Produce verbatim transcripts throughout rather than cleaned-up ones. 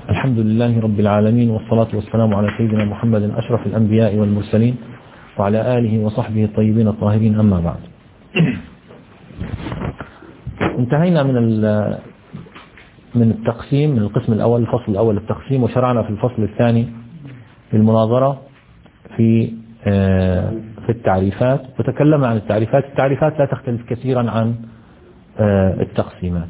الحمد لله رب العالمين، والصلاة والسلام على سيدنا محمد أشرف الأنبياء والمرسلين وعلى آله وصحبه الطيبين الطاهرين، أما بعد. انتهينا من من التقسيم، من القسم الأول، الفصل الأول التقسيم، وشرعنا في الفصل الثاني في المناظرة في في التعريفات، وتكلمنا عن التعريفات. التعريفات لا تختلف كثيرا عن التقسيمات.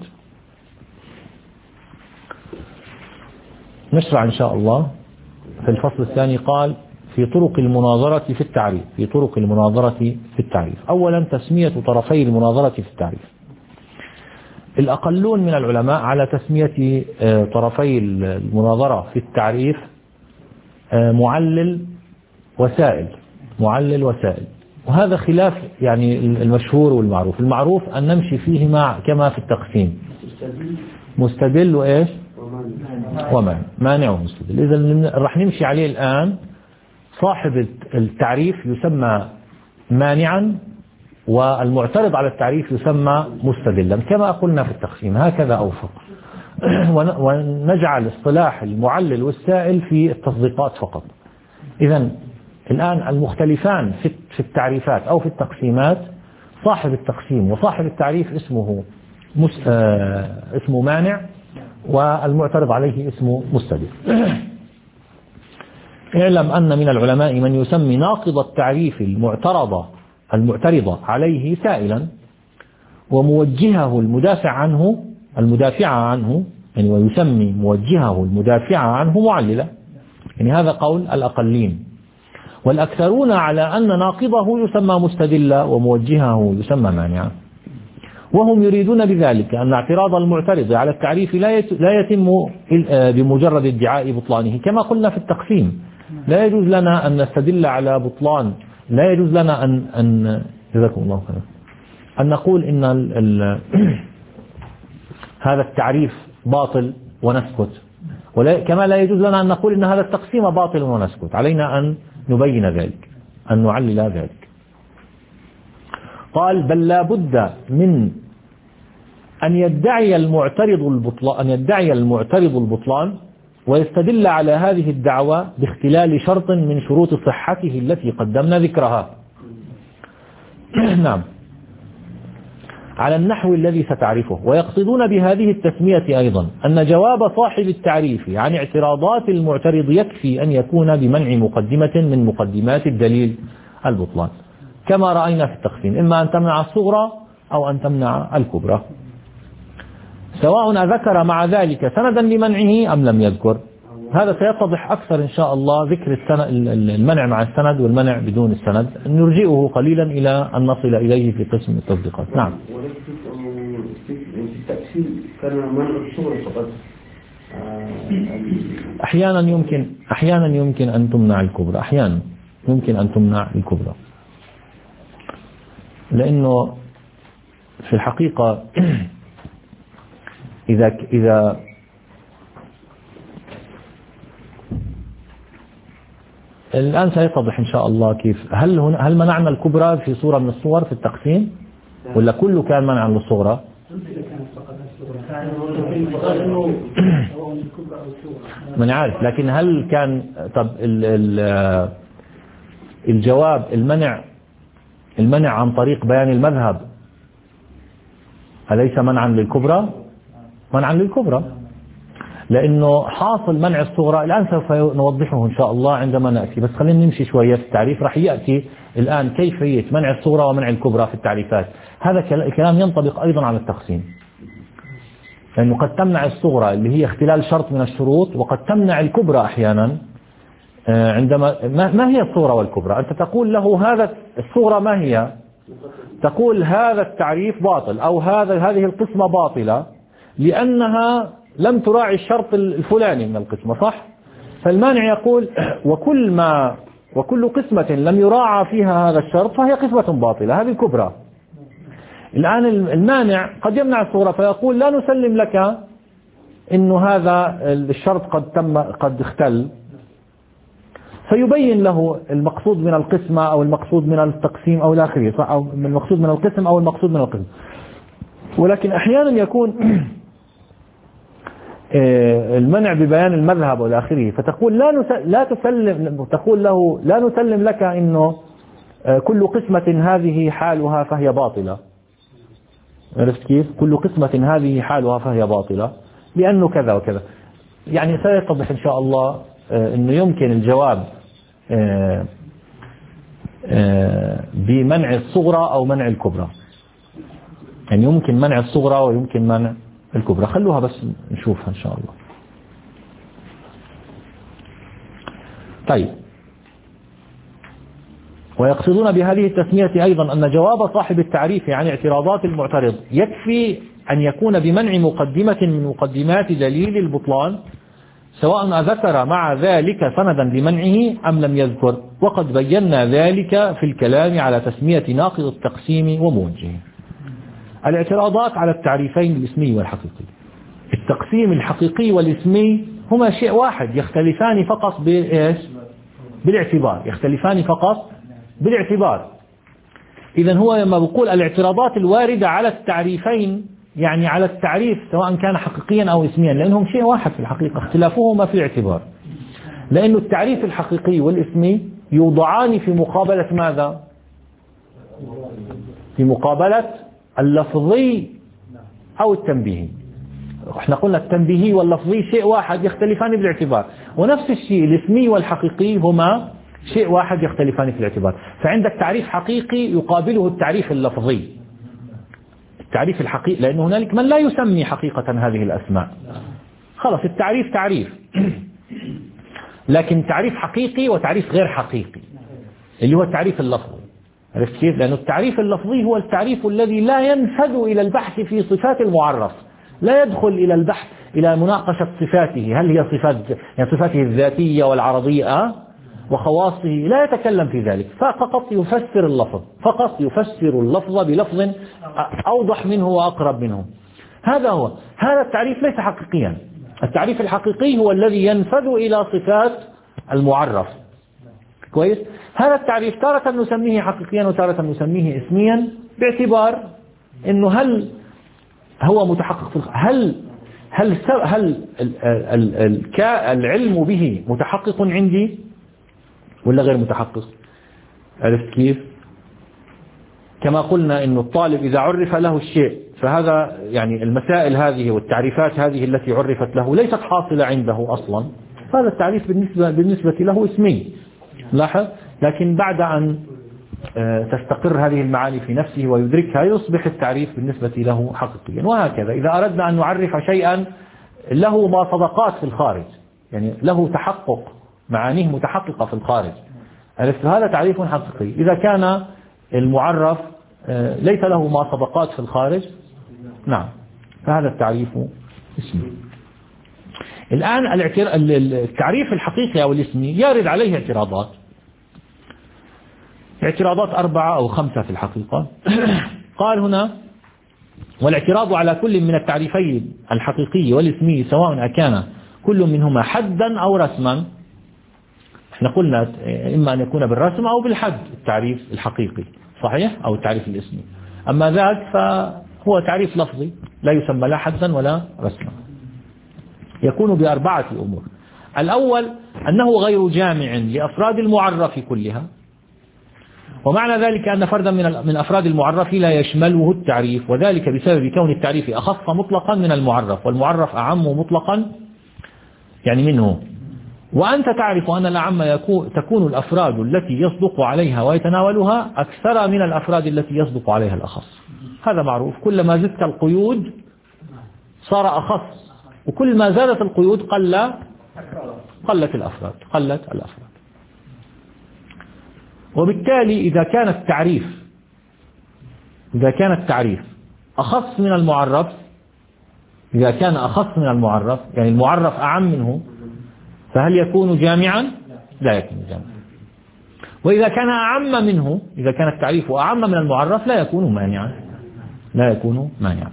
نشرع إن شاء الله في الفصل الثاني. قال في طرق المناظرة في التعريف. في طرق المناظرة في التعريف. أولا تسمية طرفي المناظرة في التعريف. الأقلون من العلماء على تسمية طرفي المناظرة في التعريف معلل وسائل. معلل وسائل، وهذا خلاف يعني المشهور والمعروف. المعروف أن نمشي فيه مع كما في التقسيم، مستدل وإيش ومانع. مانع ومستدل. إذا راح نمشي عليه الآن. صاحب التعريف يسمى مانعا، والمعترض على التعريف يسمى مستدلا، كما قلنا في التقسيم. هكذا أوفق. ونجعل اصطلاح المعلل والسائل في التصديقات فقط. إذا الآن المختلفان في التعريفات أو في التقسيمات، صاحب التقسيم وصاحب التعريف اسمه مس... آه... اسمه مانع، والمعترض عليه اسمه مستدل. اعلم أن من العلماء من يسمي ناقض التعريف المعترضة المعترضة عليه سائلا، وموجهه المدافع عنه المدافع عنه يعني ويسمي موجهه المدافع عنه معللا. يعني هذا قول الأقلين. والأكثرون على أن ناقضه يسمى مستدلا وموجهه يسمى مانعا، وهم يريدون بذلك أن اعتراض المعترض على التعريف لا يتم بمجرد ادعاء بطلانه، كما قلنا في التقسيم. لا يجوز لنا أن نستدل على بطلان، لا يجوز لنا أن أن جزاكم الله خيرا أن نقول إن ال ال هذا التعريف باطل ونسكت، كما لا يجوز لنا أن نقول إن هذا التقسيم باطل ونسكت. علينا أن نبين ذلك، أن نعلل ذلك. قال بل لا بد من أن يدعي المعترض البطلان أن يدعي المعترض البطلان ويستدل على هذه الدعوة باختلال شرط من شروط صحته التي قدمنا ذكرها. نعم، على النحو الذي ستعرفه. ويقصدون بهذه التسمية أيضا أن جواب صاحب التعريف عن اعتراضات المعترض يكفي أن يكون بمنع مقدمة من مقدمات الدليل البطلان، كما رأينا في التقسيم، إما أن تمنع الصغرى أو أن تمنع الكبرى، سواء ذكر مع ذلك سندا لمنعه أم لم يذكر. هذا سيتضح أكثر إن شاء الله، ذكر المنع مع السند والمنع بدون السند. نرجئه قليلا إلى أن نصل إليه في قسم التصديقات. نعم. أحيانا يمكن أحيانا يمكن أن تمنع الكبرى، أحيانا يمكن أن تمنع الكبرى، لأنه في الحقيقة إذا إذا الآن سيتضح إن شاء الله كيف. هل هنا هل منعنا الكبرى في صورة من الصور في التقسيم، ولا كله كان منعا للصغرى؟ من عارف، لكن هل كان طب ال ال الجواب المنع المنع عن طريق بيان المذهب أليس منعا للكبرى؟ منعا للكبرى، لأنه حاصل منع الصغرى. الآن سوف نوضحه إن شاء الله عندما نأتي، بس خلينا نمشي شوية في التعريف. رح يأتي الآن كيفية منع الصغرى ومنع الكبرى في التعريفات. هذا الكلام ينطبق أيضا على التقسيم، لأنه قد تمنع الصغرى اللي هي اختلال شرط من الشروط، وقد تمنع الكبرى أحيانا. عندما ما هي الصغرى والكبرى؟ أنت تقول له هذا الصغرى ما هي؟ تقول هذا التعريف باطل، أو هذا هذه القسمة باطلة لأنها لم تراعي الشرط الفلاني من القسمة، صح؟ فالمانع يقول وكل ما وكل قسمة لم يراعى فيها هذا الشرط فهي قسمة باطلة، هذه الكبرى. الآن المانع قد يمنع الصغرى فيقول لا نسلم لك إنه هذا الشرط قد تم قد اختل، فيبين له المقصود من القسمة أو المقصود من التقسيم أو الآخرية، أو المقصود من القسم أو المقصود من القسم. ولكن أحيانا يكون المنع ببيان المذهب والى اخره، فتقول لا لا تسلم، تقول له لا نسلم لك انه كل قسمة هذه حالها فهي باطلة. عرفت كيف؟ كل قسمة هذه حالها فهي باطلة لأنه كذا وكذا. يعني سيتضح إن شاء الله أنه يمكن الجواب بمنع الصغرى أو منع الكبرى. يعني يمكن منع الصغرى ويمكن منع الكبرى. خلوها بس نشوفها إن شاء الله. طيب، ويقصدون بهذه التسمية أيضا أن جواب صاحب التعريف عن اعتراضات المعترض يكفي أن يكون بمنع مقدمة من مقدمات دليل البطلان، سواء ذكر مع ذلك سندا لمنعه أم لم يذكر، وقد بينا ذلك في الكلام على تسمية ناقض التقسيم وموجهه. الاعتراضات على التعريفين الاسمي والحقيقي. التقسيم الحقيقي والاسمي هما شيء واحد، يختلفان فقط بالاعتبار، يختلفان فقط بالاعتبار. إذن هو لما بقول الاعتراضات الواردة على التعريفين يعني على التعريف سواء كان حقيقيا أو اسميا، لأنهم شيء واحد في الحقيقة، اختلافهما في الاعتبار. لأن التعريف الحقيقي والاسمي يوضعان في مقابلة ماذا؟ في مقابلة اللفظي أو التنبيهي. احنا قلنا التنبيهي واللفظي شيء واحد يختلفان بالاعتبار، ونفس الشيء الاسمي والحقيقي هما شيء واحد يختلفان في الاعتبار. فعندك تعريف حقيقي يقابله التعريف اللفظي. التعريف الحقيقي، لأن هنالك من لا يسمي حقيقة هذه الأسماء، خلاص التعريف تعريف، لكن تعريف حقيقي وتعريف غير حقيقي اللي هو التعريف اللفظي. عرفت كيف؟ لأن التعريف اللفظي هو التعريف الذي لا ينفذ إلى البحث في صفات المعرف، لا يدخل إلى البحث إلى مناقشة صفاته، هل هي صفات يعني صفاته الذاتية والعرضية وخواصه، لا يتكلم في ذلك، فقط يفسر اللفظ، فقط يفسر اللفظ بلفظ أوضح منه وأقرب منه. هذا هو، هذا التعريف ليس حقيقيا. التعريف الحقيقي هو الذي ينفذ إلى صفات المعرف. كويس؟ هذا التعريف تارة نسميه حقيقيا وتارة نسميه اسميا، باعتبار انه هل هو متحقق في هل هل هل العلم به متحقق عندي ولا غير متحقق؟ عرفت كيف؟ كما قلنا انه الطالب اذا عرف له الشيء فهذا يعني المسائل هذه والتعريفات هذه التي عرفت له ليست حاصلة عنده اصلا، هذا التعريف بالنسبة بالنسبة له اسمي. لاحظ، لكن بعد أن تستقر هذه المعاني في نفسه ويدركها يصبح التعريف بالنسبة له حقيقيا. وهكذا إذا أردنا أن نعرف شيئا له مصداقات في الخارج، يعني له تحقق، معانيه متحققة في الخارج، عرفت، هذا تعريف حقيقي. إذا كان المعرف ليس له مصداقات في الخارج، نعم، فهذا التعريف اسمي. الآن التعريف الحقيقي أو الاسمي يرد عليه اعتراضات، اعتراضات أربعة أو خمسة في الحقيقة. قال هنا: والاعتراض على كل من التعريفين الحقيقي والاسمي سواء أكان كل منهما حدا أو رسما. احنا قلنا إما أن يكون بالرسم أو بالحد التعريف الحقيقي، صحيح، أو التعريف الاسمي. أما ذاك فهو تعريف لفظي لا يسمى لا حدا ولا رسما. يكون بأربعة أمور. الأول أنه غير جامع لأفراد المعرف كلها، ومعنى ذلك أن فردا من من أفراد المعرف لا يشمله التعريف، وذلك بسبب كون التعريف أخص مطلقا من المعرف، والمعرف أعم مطلقا يعني منه. وأنت تعرف أن الأعم تكون الأفراد التي يصدق عليها ويتناولها أكثر من الأفراد التي يصدق عليها الأخص. هذا معروف، كلما زدت القيود صار أخص، وكل ما زادت القيود قل قلت الأفراد قلت الأفراد. وبالتالي إذا كان التعريف إذا كان التعريف أخص من المعرف إذا كان أخص من المعرف يعني المعرف أعم منه، فهل يكون جامعا؟ لا يكون جامعا. وإذا كان أعم منه، إذا كان التعريف أعم من المعرف، لا يكون مانعا لا يكون مانعا.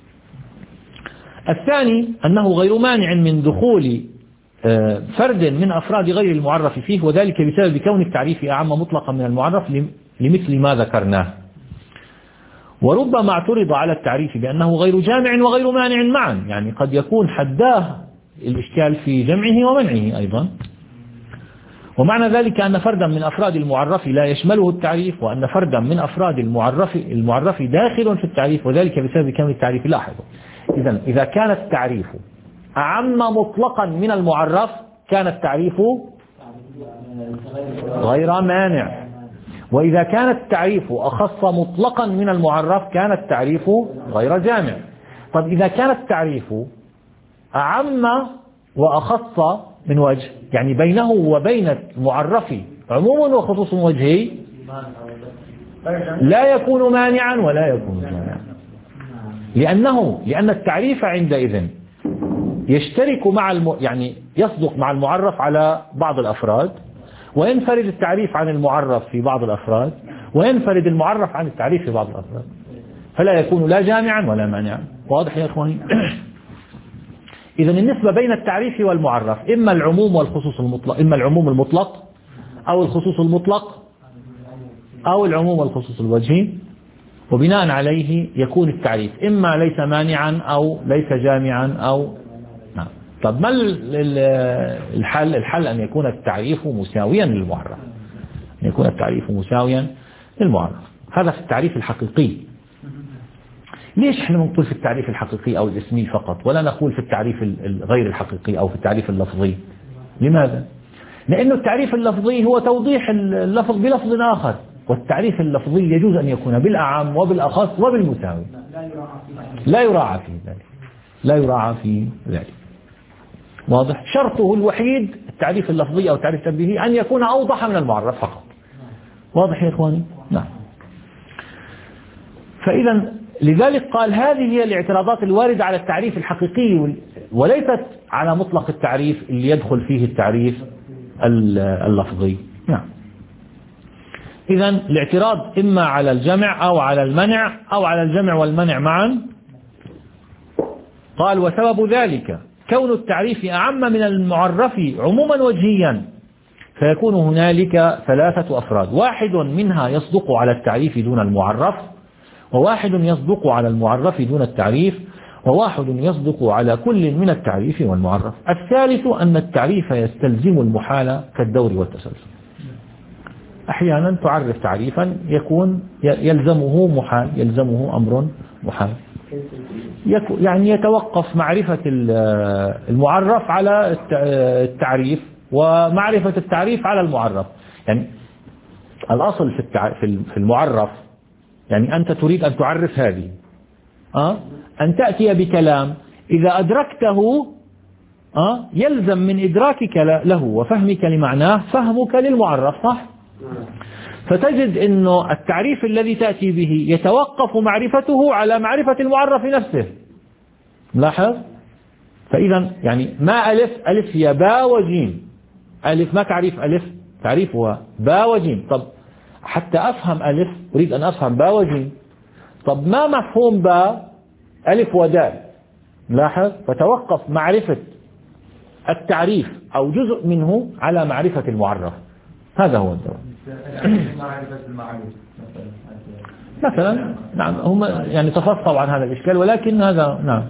الثاني أنه غير مانع من دخول فرد من أفراد غير المعرف فيه، وذلك بسبب كون التعريف أعم مطلقا من المعرف لمثل ما ذكرناه. وربما اعترض على التعريف بأنه غير جامع وغير مانع معا، يعني قد يكون حداه الإشكال في جمعه ومنعه أيضا. ومعنى ذلك أن فردا من أفراد المعرف لا يشمله التعريف، وأن فردا من أفراد المعرف المعرف داخل في التعريف، وذلك بسبب كون التعريف. لاحظوا، إذا إذا كان التعريف أعم مطلقا من المعرف كان التعريف غير مانع، وإذا كان التعريف أخص مطلقا من المعرف كان التعريف غير جامع. طب إذا كان التعريف أعم وأخص من وجه، يعني بينه وبين المعرف عموم وخصوص وجهي، لا يكون مانعا ولا يكون جامعا، لأنه لأن التعريف عندئذ يشترك مع الم... يعني يصدق مع المعرف على بعض الأفراد، وينفرد التعريف عن المعرف في بعض الأفراد، وينفرد المعرف عن التعريف في بعض الأفراد، فلا يكون لا جامعا ولا مانعا. واضح يا إخواني؟ إذا النسبة بين التعريف والمعرف إما العموم والخصوص المطلق، إما العموم المطلق أو الخصوص المطلق أو العموم والخصوص الوجهي، وبناء عليه يكون التعريف إما ليس مانعا أو ليس جامعا أو نعم. طب ما الحل؟ الحل أن يكون التعريف مساويا للمعرف، أن يكون التعريف مساويا للمعرف. هذا في التعريف الحقيقي. ليش احنا نقول في التعريف الحقيقي أو الاسمي فقط ولا نقول في التعريف الغير الحقيقي أو في التعريف اللفظي؟ لماذا؟ لأن التعريف اللفظي هو توضيح اللفظ بلفظ آخر، والتعريف اللفظي يجوز أن يكون بالأعم وبالأخص وبالمساوي، لا يراعى في ذلك، لا يراعى في ذلك. واضح؟ شرطه الوحيد التعريف اللفظي أو التعريف التنبيهي أن يكون أوضح من المعرف فقط. واضح يا إخواني؟ نعم. فإذا لذلك قال هذه هي الاعتراضات الواردة على التعريف الحقيقي، وليست على مطلق التعريف اللي يدخل فيه التعريف اللفظي. نعم. إذا الاعتراض إما على الجمع أو على المنع أو على الجمع والمنع معا. قال وسبب ذلك كون التعريف أعم من المعرف عموما وجهيا، فيكون هنالك ثلاثة أفراد، واحد منها يصدق على التعريف دون المعرف، وواحد يصدق على المعرف دون التعريف، وواحد يصدق على كل من التعريف والمعرف. الثالث أن التعريف يستلزم المحال كالدور والتسلسل. أحيانا تعرف تعريفا يكون يلزمه محال، يلزمه أمر محال، يعني يتوقف معرفة المعرف على التعريف ومعرفة التعريف على المعرف. يعني الأصل في المعرف، يعني أنت تريد أن تعرف هذه أه؟ أن تأتي بكلام إذا أدركته أه؟ يلزم من إدراكك له وفهمك لمعناه فهمك للمعرف، صح؟ فتجد أنه التعريف الذي تأتي به يتوقف معرفته على معرفة المعرف نفسه. لاحظ؟ فإذا يعني ما ألف، ألف هي باء وجيم. ألف ما تعريف ألف، تعريفها باء وجيم. طب حتى أفهم ألف أريد أن أفهم باء وجيم. طب ما مفهوم باء؟ ألف ودال. لاحظ؟ فتوقف معرفة التعريف أو جزء منه على معرفة المعرف. هذا هو الدور. مثلا نعم هم يعني تفصلوا عن هذا الإشكال، ولكن هذا نعم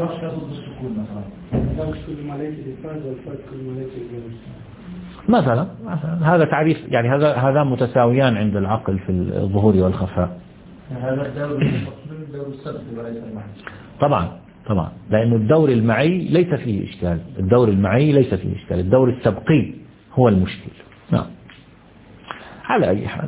مثلا هذا تعريف، يعني هذا هذا متساويان عند العقل في الظهور والخفاء. هذا الدور الدور السبقي وليس المعي. طبعا طبعا لأن الدور المعي ليس فيه إشكال، الدور المعي ليس فيه إشكال، الدور السبقي هو المشكل. نعم. على أي حال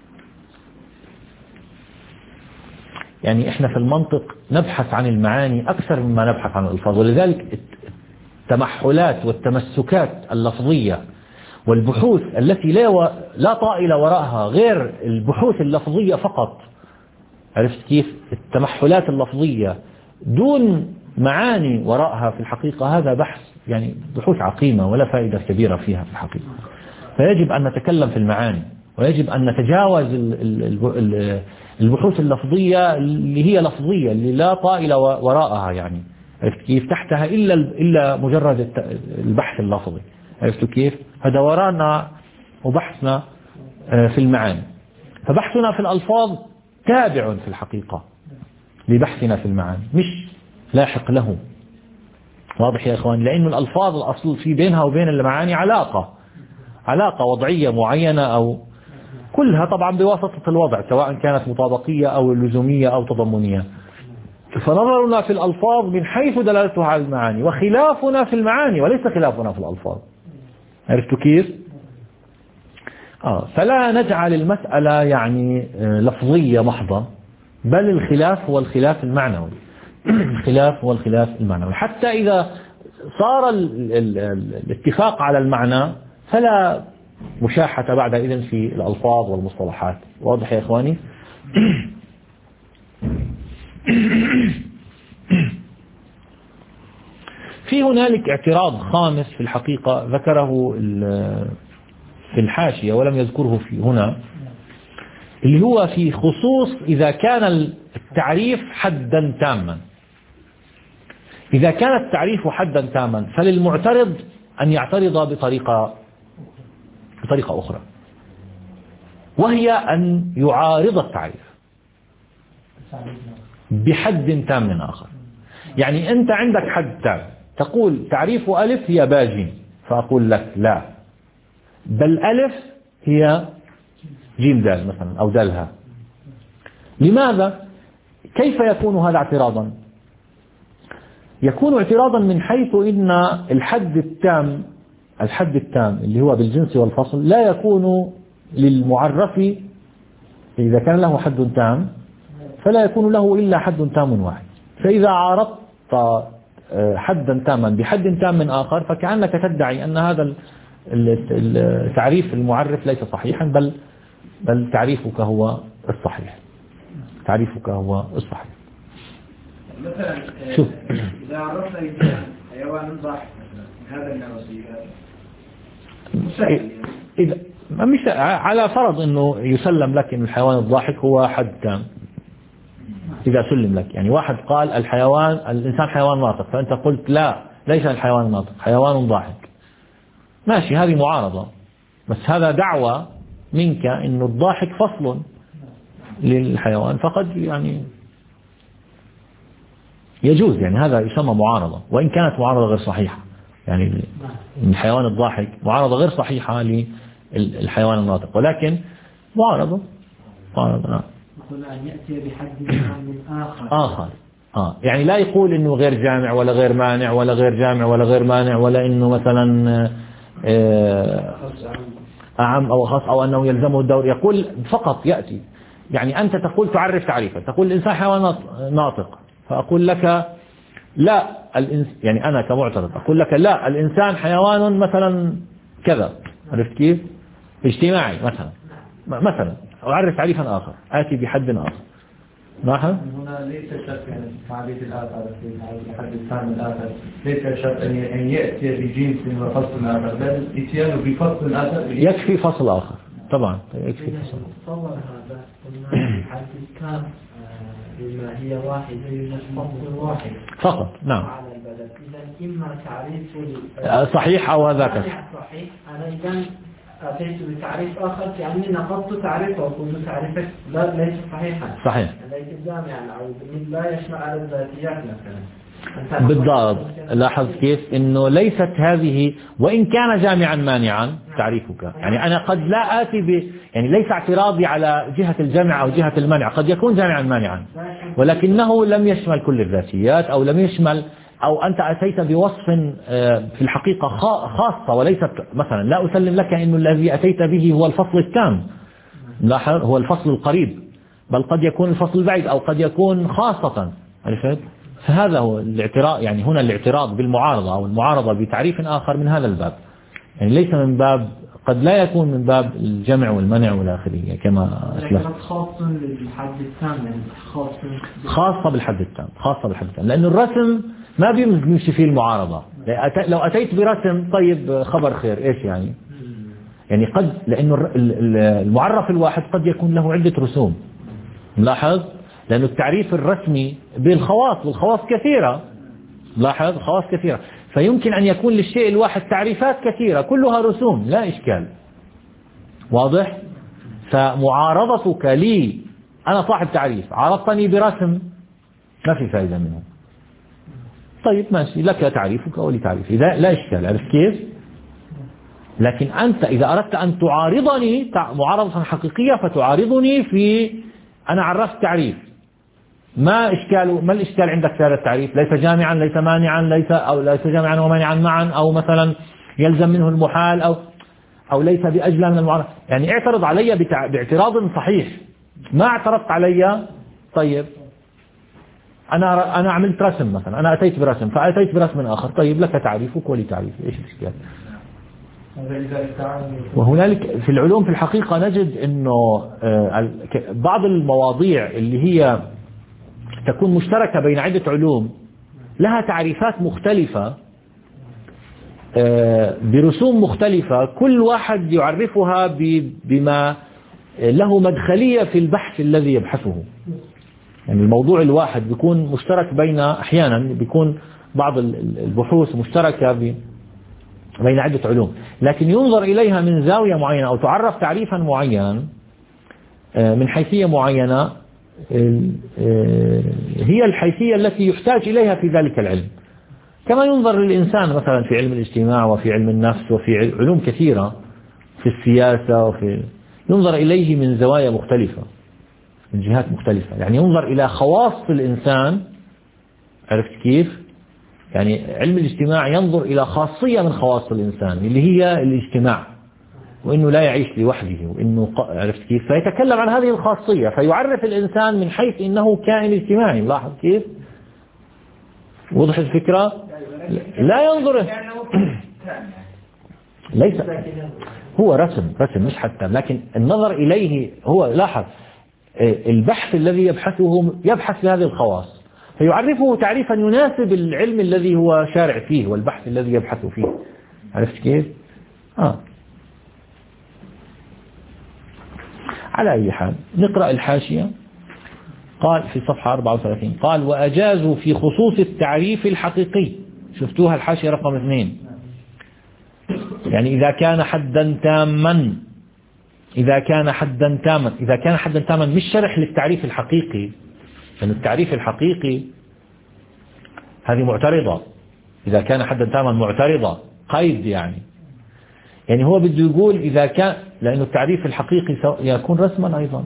يعني إحنا في المنطق نبحث عن المعاني أكثر مما نبحث عن الألفاظ، ولذلك التمحلات والتمسكات اللفظية والبحوث التي لا و... لا طائل وراءها غير البحوث اللفظية فقط. عرفت كيف؟ التمحلات اللفظية دون معاني وراءها في الحقيقة هذا بحث يعني بحوث عقيمة ولا فائدة كبيرة فيها في الحقيقة. فيجب أن نتكلم في المعاني، ويجب أن نتجاوز البحوث اللفظية اللي هي لفظية اللي لا طائل وراءها، يعني عرفت كيف؟ تحتها إلا إلا مجرد البحث اللفظي. عرفت كيف؟ فدورنا وبحثنا في المعاني، فبحثنا في الألفاظ تابع في الحقيقة لبحثنا في المعاني، مش لاحق له. واضح يا إخوان؟ لأن الألفاظ الأصل في بينها وبين المعاني علاقة علاقة وضعية معينة، أو كلها طبعا بواسطة الوضع، سواء كانت مطابقية أو لزومية أو تضمنية. فنظرنا في الألفاظ من حيث دلالتها على المعاني، وخلافنا في المعاني وليس خلافنا في الألفاظ. عرفتوا كيف؟ آه فلا نجعل المسألة يعني لفظية محضة، بل الخلاف هو الخلاف المعنوي. الخلاف هو الخلاف المعنوي، حتى إذا صار ال ال ال الاتفاق على المعنى فلا مشاحة بعد إذن في الألفاظ والمصطلحات. واضح يا إخواني؟ في هنالك اعتراض خامس في الحقيقة ذكره في الحاشية ولم يذكره في هنا، اللي هو في خصوص إذا كان التعريف حدا تاما. إذا كان التعريف حدا تاما فللمعترض أن يعترض بطريقة بطريقة أخرى، وهي أن يعارض التعريف بحد تام آخر. يعني أنت عندك حد تام، تقول تعريف ألف هي باجيم، فأقول لك لا، بل ألف هي جيم دال مثلا أو دالها. لماذا؟ كيف يكون هذا اعتراضا؟ يكون اعتراضا من حيث إن الحد التام الحد التام اللي هو بالجنس والفصل لا يكون للمعرف، إذا كان له حد تام فلا يكون له إلا حد تام واحد. فإذا عارضت حدا تاما بحد تام آخر فكأنك تدعي أن هذا التعريف المعرف ليس صحيحا، بل بل تعريفك هو الصحيح تعريفك هو الصحيح. مثلا شوف، إذا عرفنا إنسان حيوان ضاحك هذا النوع مسهل، إذا مش على فرض أنه يسلم لك أن الحيوان الضاحك هو حد تام، إذا سلم لك، يعني واحد قال الحيوان الإنسان حيوان ناطق، فأنت قلت لا ليس الحيوان ناطق، حيوان ضاحك، ماشي، هذه معارضة، بس هذا دعوة منك أن الضاحك فصل للحيوان، فقد يعني يجوز، يعني هذا يسمى معارضة، وإن كانت معارضة غير صحيحة. يعني الحيوان الضاحك معارضة غير صحيحة للحيوان الناطق، ولكن معارضة معارضة نعم. يقول أن يأتي بحد من آخر آخر آه يعني لا يقول إنه غير جامع ولا غير مانع ولا غير جامع ولا غير مانع، ولا إنه مثلا آه أعم أو خاص أو أنه يلزمه الدور. يقول فقط يأتي، يعني أنت تقول تعرف تعريفا، تقول الإنسان حيوان ناطق، فأقول لك لا الإنس يعني أنا كمعترض أقول لك لا الإنسان حيوان مثلا كذا، عرفت كيف؟ اجتماعي مثلا مثلا أعرف تعريفا آخر، آتي بحد آخر. لاحظ هنا ليس شرط يعني تعريف الآخر في الحد الثاني الآخر ليس شرط أن يأتي بجنس وفصل آخر، بل إتيانه بفصل آخر يكفي فصل آخر طبعا، يكفي فصل. تصور هذا قلنا الحد الكام بما هي واحدة يوجد فصل واحد فقط نعم على البلد. إذا إما تعريف صحيح أو هذاك صحيح، أنا إذا أتيت بتعريف آخر كأني نقضت تعريفه وقلت تعريفك لا ليس صحيحا، صحيح ليس جامعا أو لا يشمل على الذاتيات مثلا. بالضبط، لاحظ كيف إنه ليست هذه، وإن كان جامعا مانعا تعريفك، يعني أنا قد لا آتي ب يعني ليس اعتراضي على جهة الجمع أو جهة المنع، قد يكون جامعا مانعا ولكنه لم يشمل كل الذاتيات، أو لم يشمل، أو أنت أتيت بوصف في الحقيقة خاصة وليست مثلا، لا أسلم لك إنه الذي أتيت به هو الفصل التام، لاحظ هو الفصل القريب، بل قد يكون الفصل البعيد أو قد يكون خاصة، عرفت؟ فهذا هو الاعتراض، يعني هنا الاعتراض بالمعارضة أو المعارضة بتعريف آخر من هذا الباب، يعني ليس من باب، قد لا يكون من باب الجمع والمنع والآخرية كما أسلفت. خاصة بالحد التام، يعني خاصة خاصة بالحد التام، خاصة بالحد التام، لأن الرسم ما بيمشي فيه المعارضة. لو أتيت برسم طيب خبر خير، إيش يعني؟ يعني قد، لأنه المعرف الواحد قد يكون له عدة رسوم، ملاحظ؟ لأنه التعريف الرسمي بالخواص، والخواص كثيرة، لاحظ خواص كثيرة، فيمكن أن يكون للشيء الواحد تعريفات كثيرة كلها رسوم، لا إشكال. واضح؟ فمعارضتك لي أنا صاحب تعريف، عرضتني برسم ما في فائدة منه. طيب ماشي، لك تعريفك ولي تعريفي، لا, لا إشكال. عرفت كيف؟ لكن أنت إذا أردت أن تعارضني معارضة حقيقية فتعارضني في أنا عرفت تعريف، ما إشكال ما الإشكال عندك في هذا التعريف؟ ليس جامعا، ليس مانعا، ليس أو ليس جامعا ومانعا معا، أو مثلا يلزم منه المحال، أو أو ليس بأجل من المعارضة. يعني اعترض علي باعتراض صحيح. ما اعترضت علي، طيب أنا أنا عملت رسم مثلا، أنا أتيت برسم فأتيت برسم آخر، طيب لك تعريفك ولي تعريفي، إيش الإشكال؟ وهنالك في العلوم في الحقيقة نجد أنه بعض المواضيع اللي هي تكون مشتركة بين عدة علوم لها تعريفات مختلفة برسوم مختلفة، كل واحد يعرفها بما له مدخلية في البحث الذي يبحثه. يعني الموضوع الواحد بيكون مشترك بين، أحيانا بيكون بعض البحوث مشتركة بين عدة علوم، لكن ينظر إليها من زاوية معينة أو تعرف تعريفا معين من حيثية معينة هي الحيثية التي يحتاج إليها في ذلك العلم. كما ينظر للإنسان مثلا في علم الاجتماع وفي علم النفس وفي علوم كثيرة، في السياسة، وفي ينظر إليه من زوايا مختلفة، من جهات مختلفة. يعني ينظر إلى خواص الإنسان. عرفت كيف؟ يعني علم الاجتماع ينظر إلى خاصية من خواص الإنسان اللي هي الاجتماع، وإنه لا يعيش لوحده، وإنه عرفت كيف؟ فيتكلم عن هذه الخاصية، فيعرف الإنسان من حيث إنه كائن اجتماعي. لاحظ كيف؟ وضح الفكرة؟ لا ينظر ليس هو رسم رسم مش حتى، لكن النظر إليه هو، لاحظ البحث الذي يبحثه يبحث في هذه الخواص، فيعرفه تعريفا يناسب العلم الذي هو شارع فيه والبحث الذي يبحث فيه. عرفت كيف؟ آه. على أي حال نقرأ الحاشية. قال في صفحة أربعة وثلاثين، قال وأجازوا في خصوص التعريف الحقيقي. شفتوها الحاشية رقم اثنين. يعني إذا كان حدا تاما، إذا كان حدا تاما إذا كان حدا تاما مش شرح للتعريف الحقيقي، لأن يعني التعريف الحقيقي هذه معترضة. إذا كان حدا تاما معترضة قيد، يعني يعني هو بده يقول إذا كان، لأنه التعريف الحقيقي يكون رسما أيضا.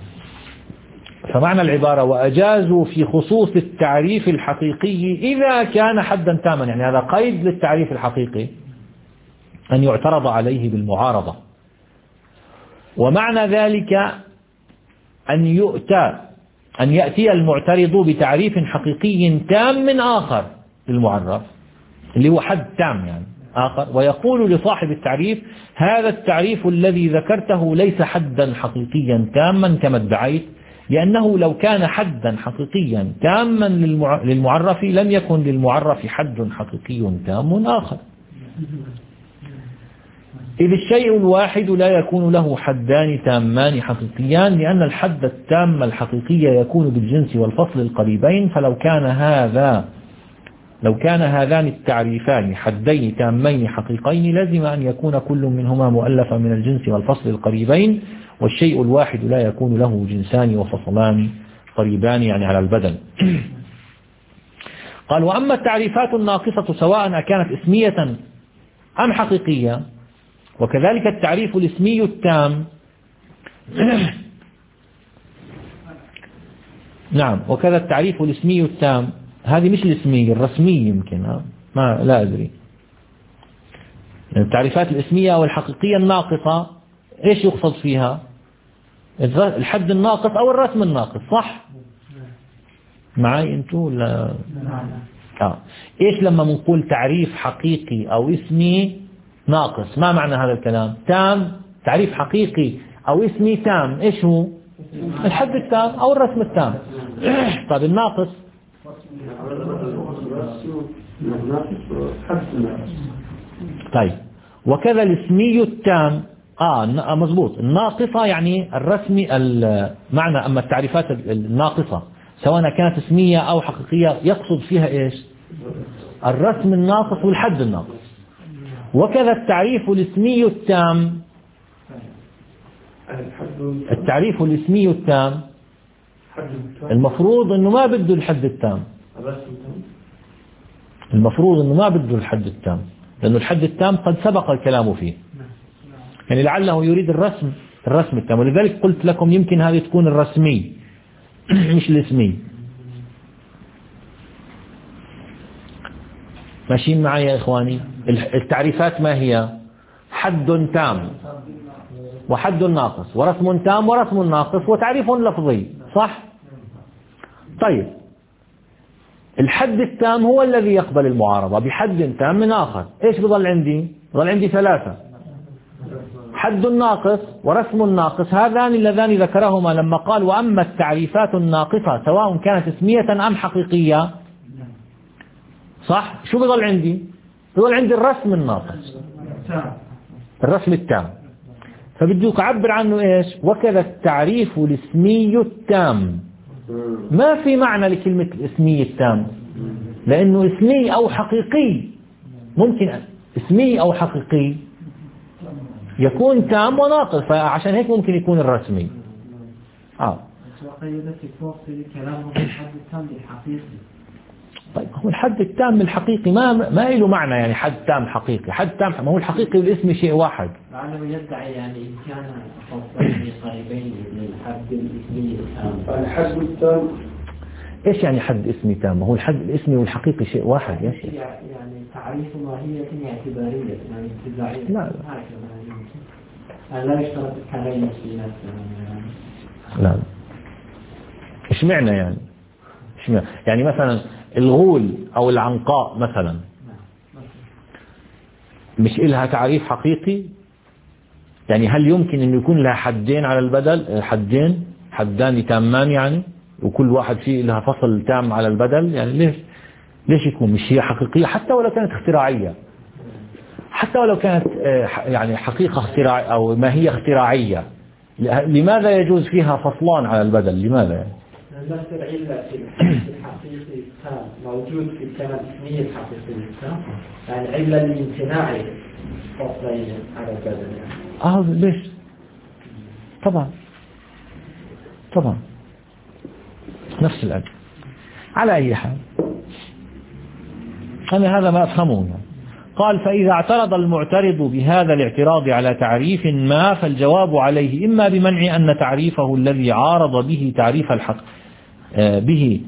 فمعنى العبارة وأجازوا في خصوص التعريف الحقيقي إذا كان حدا تاما، يعني هذا قيد للتعريف الحقيقي أن يعترض عليه بالمعارضة. ومعنى ذلك أن يؤتى أن يأتي المعترض بتعريف حقيقي تام آخر للمعرف اللي هو حد تام يعني آخر، ويقول لصاحب التعريف هذا التعريف الذي ذكرته ليس حدا حقيقيا تاما كما ادعيت، لأنه لو كان حدا حقيقيا تاما للمعرف لم يكن للمعرف حد حقيقي تام آخر، إذ الشيء الواحد لا يكون له حدان تامان حقيقيان، لأن الحد التام الحقيقي يكون بالجنس والفصل القريبين. فلو كان هذا لو كان هذان التعريفان حدين تامين حقيقين لازم أن يكون كل منهما مؤلفا من الجنس والفصل القريبين، والشيء الواحد لا يكون له جنسان وفصلان قريبان يعني على البدن. قال وأما التعريفات الناقصة سواء كانت اسمية أم حقيقية، وكذلك التعريف الاسمي التام نعم وكذا التعريف الاسمي التام، هذه مش الاسمي الرسمي يمكن، ما لا أدري. التعريفات الاسمية أو الحقيقية الناقصة إيش يقصد فيها؟ الحد الناقص أو الرسم الناقص، صح؟ معي أنتوا ولا؟ آه. إيش لما نقول تعريف حقيقي أو اسمي ناقص، ما معنى هذا الكلام؟ تام، تعريف حقيقي أو اسمي تام، إيش هو؟ الحد التام أو الرسم التام. طيب الناقص؟ طيب وكذا الاسمي التام. آه مضبوط، الناقصة يعني الرسمي المعنى. أما التعريفات الناقصة سواء كانت اسمية أو حقيقية يقصد فيها إيش؟ الرسم الناقص والحد الناقص. وكذا التعريف الاسمي التام، التعريف الاسمي التام المفروض أنه ما بده الحد التام، المفروض أنه ما بده الحد التام، لأنه الحد التام قد سبق الكلام فيه، يعني لعله يريد الرسم الرسم التام، ولذلك قلت لكم يمكن هذه تكون الرسمي مش الاسمي. ماشيين معي يا إخواني؟ التعريفات ما هي؟ حد تام وحد ناقص ورسم تام ورسم ناقص وتعريف لفظي، صح؟ طيب الحد التام هو الذي يقبل المعارضة بحد تام من آخر. إيش بضل عندي؟ بضل عندي ثلاثة: حد ناقص ورسم ناقص، هذان اللذان ذكرهما لما قال وأما التعريفات الناقصة سواء كانت اسمية أم حقيقية، صح؟ شو بضل عندي؟ بضل عندي الرسم الناقص، الرسم التام. فبديك أعبر عنه إيش؟ وكذا التعريف الاسمي التام. ما في معنى لكلمة الاسمي التام، لأنه اسمي أو حقيقي، ممكن اسمي أو حقيقي يكون تام وناقص، فعشان هيك ممكن يكون الرسمي. آه. طيب هو الحد التام الحقيقي ما ما له معنى، يعني حد تام حقيقي، حد تام ما هو الحقيقي والاسم شيء واحد. لعله يدعي يعني إمكان خاصين قريبين من الحد الاسمي التام. الحد التام ايش يعني حد اسمي تام؟ هو الحد الاسمي والحقيقي شيء واحد يا شيخ. يعني تعريف ماهية اعتبارية يعني ابتدائية. لا لا لا يشترط التغير في نفسه. لا ايش معنى يعني؟ ايش معنى؟ يعني مثلا الغول أو العنقاء مثلا مش إلها تعريف حقيقي؟ يعني هل يمكن أن يكون لها حدين على البدل؟ حدين حدان تامان يعني، وكل واحد فيه لها فصل تام على البدل؟ يعني ليش ليش يكون مش هي حقيقية حتى ولو كانت اختراعية، حتى ولو كانت يعني حقيقة اختراع أو ما هي اختراعية، لماذا يجوز فيها فصلان على البدل؟ لماذا يعني؟ نفس العلة في الحقيقي التام موجود في الكلام الاسمي الحقيقي التام، يعني علة لامتناع فصلين على البدل يعني. اه ليش؟ طبعا طبعا نفس الأجل. على أي حال أنا هذا ما أفهمه يعني. قال فإذا اعترض المعترض بهذا الاعتراض على تعريف ما فالجواب عليه إما بمنع أن تعريفه الذي عارض به تعريف الحق به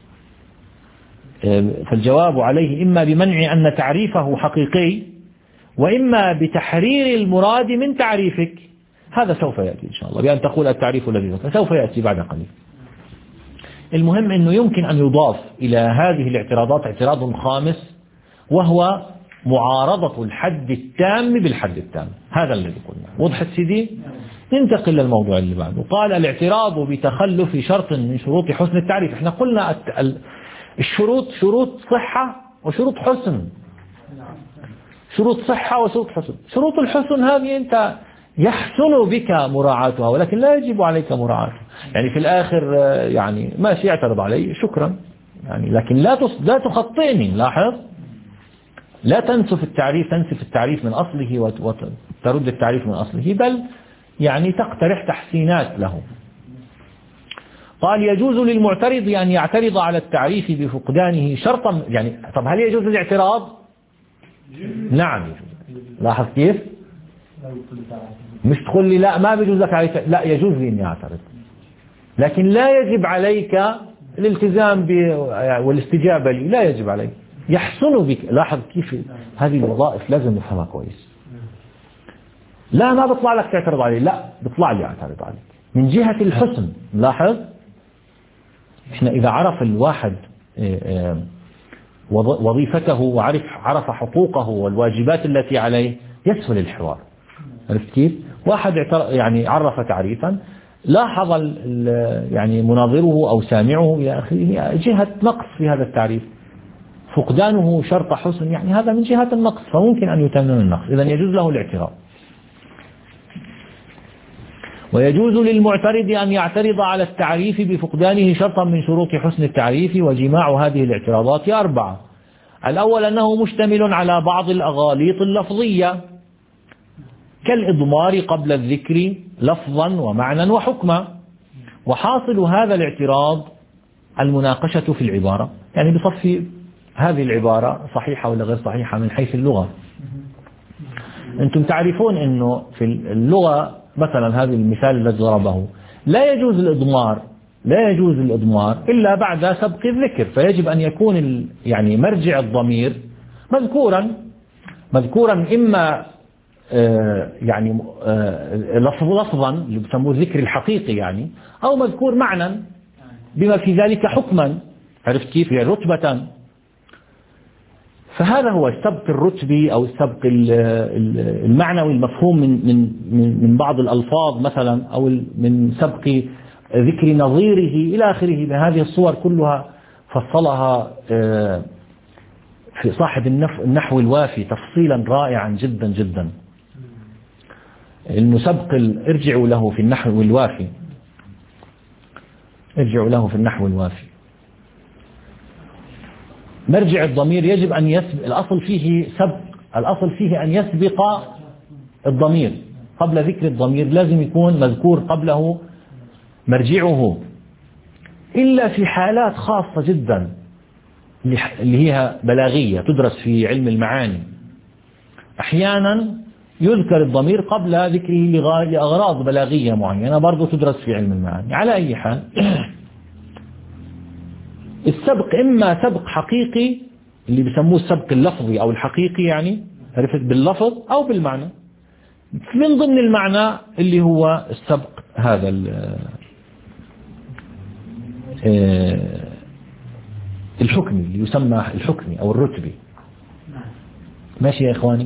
فالجواب عليه إما بمنع أن تعريفه حقيقي وإما بتحرير المراد من تعريفك. هذا سوف يأتي إن شاء الله بأن تقول التعريف الذي ذكر، سوف يأتي بعد قليل. المهم أنه يمكن أن يضاف إلى هذه الاعتراضات اعتراض خامس، وهو معارضة الحد التام بالحد التام. هذا الذي قلنا. وضحت سيدي؟ ننتقل للموضوع اللي بعده. قال الاعتراض بتخلف شرط من شروط حسن التعريف. احنا قلنا الشروط شروط صحة وشروط حسن، شروط صحة وشروط حسن. شروط الحسن هذه أنت يحسن بك مراعاتها ولكن لا يجب عليك مراعاتها، يعني في الآخر يعني ماشي يعترض علي شكرا يعني، لكن لا لا تخطئني. لاحظ، لا تنسف التعريف تنسف التعريف من أصله وترد التعريف من أصله، بل يعني تقترح تحسينات له. قال يجوز للمعترض أن يعترض على التعريف بفقدانه شرطا. يعني طب هل يجوز الاعتراض؟ نعم يجوز. لاحظ كيف؟ مش تقول لي لا ما بيجوز لك عليك، لا يجوز لي أني أعترض، لكن لا يجب عليك الالتزام والاستجابة لي، لا يجب عليك، يحسن بك. لاحظ كيف هذه الوظائف لازم نفهمها كويس. لا ما بطلع لك تعترض علي، لا بطلع لي اعترض عليك من جهة الحسن. لاحظ، احنا إذا عرف الواحد وظيفته وعرف عرف حقوقه والواجبات التي عليه يسهل الحوار. عرفت كيف؟ واحد يعني عرف تعريفا، لاحظ يعني مناظره أو سامعه يا أخي جهة نقص في هذا التعريف، فقدانه شرط حسن، يعني هذا من جهة النقص، فممكن أن يتمم النقص، إذن يجوز له الاعتراض. ويجوز للمعترض أن يعترض على التعريف بفقدانه شرطا من شروط حسن التعريف، وجماع هذه الاعتراضات أربعة. الأول أنه مشتمل على بعض الأغاليط اللفظية كالإضمار قبل الذكر لفظا ومعنى وحكما، وحاصل هذا الاعتراض المناقشة في العبارة، يعني بصفي هذه العبارة صحيحة ولا غير صحيحة من حيث اللغة. أنتم تعرفون أنه في اللغة مثلا هذا المثال الذي ضربه لا يجوز الإضمار لا يجوز الإضمار إلا بعد سبق الذكر، فيجب أن يكون يعني مرجع الضمير مذكورا مذكورا إما آه يعني آه لفظا اللي بسموه الذكر الحقيقي يعني، أو مذكور معنى بما في ذلك حكما، عرفت كيف؟ يعني رتبة. فهذا هو السبق الرتبي أو السبق المعنوي المفهوم من من من بعض الألفاظ مثلا، أو من سبق ذكر نظيره إلى آخره. بهذه الصور كلها فصلها في صاحب النحو الوافي تفصيلا رائعا جدا جدا. المسبق ارجعوا له في النحو الوافي ارجعوا له في النحو الوافي. مرجع الضمير يجب أن يسبق، الأصل فيه سبق، الأصل فيه أن يسبق الضمير قبل ذكر الضمير، لازم يكون مذكور قبله مرجعه، إلا في حالات خاصة جدا اللي هي بلاغية تدرس في علم المعاني. أحيانا يذكر الضمير قبل ذكره لأغراض بلاغية معينة برضو تدرس في علم المعاني. على أي حال السبق إما سبق حقيقي اللي بسموه السبق اللفظي أو الحقيقي، يعني عرفت باللفظ أو بالمعنى. من ضمن المعنى اللي هو السبق هذا الحكمي اللي يسمى الحكمي أو الرتبي. ماشي يا إخواني؟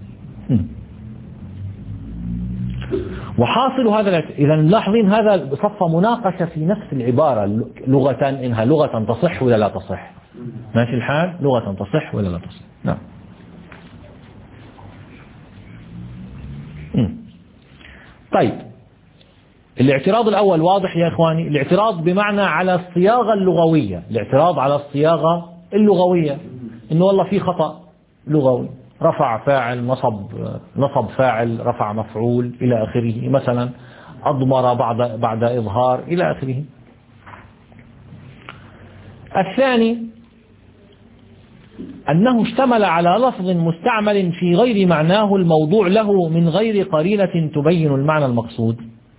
وحاصل هذا، إذا ملاحظين هذا صف مناقشة في نفس العبارة لغة، إنها لغة تصح ولا لا تصح. ماشي الحال؟ لغة تصح ولا لا تصح. نعم. طيب الاعتراض الأول واضح يا إخواني، الاعتراض بمعنى على الصياغة اللغوية، الاعتراض على الصياغة اللغوية، إنه والله في خطأ لغوي، رفع فاعل نصب نصب فاعل رفع مفعول إلى آخره، مثلا أضمر بعد بعد إظهار إلى آخره. الثاني أنه اشتمل على لفظ مستعمل في غير معناه الموضوع له من غير قرينة تبين المعنى المقصود.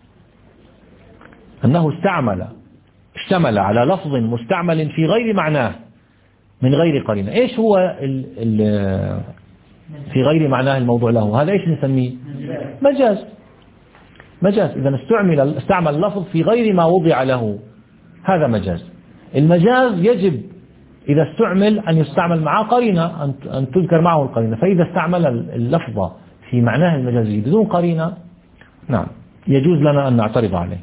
أنه استعمل اشتمل على لفظ مستعمل في غير معناه من غير قرينة. إيش هو ال ال في غير معناه الموضوع له؟ هذا إيش نسميه؟ مجاز. مجاز. إذا استعمل استعمل لفظ في غير ما وضع له، هذا مجاز. المجاز يجب إذا استعمل أن يستعمل معه قرينة، أن تذكر معه القرينة. فإذا استعمل اللفظ في معناه المجازي بدون قرينة، نعم يجوز لنا أن نعترض عليه.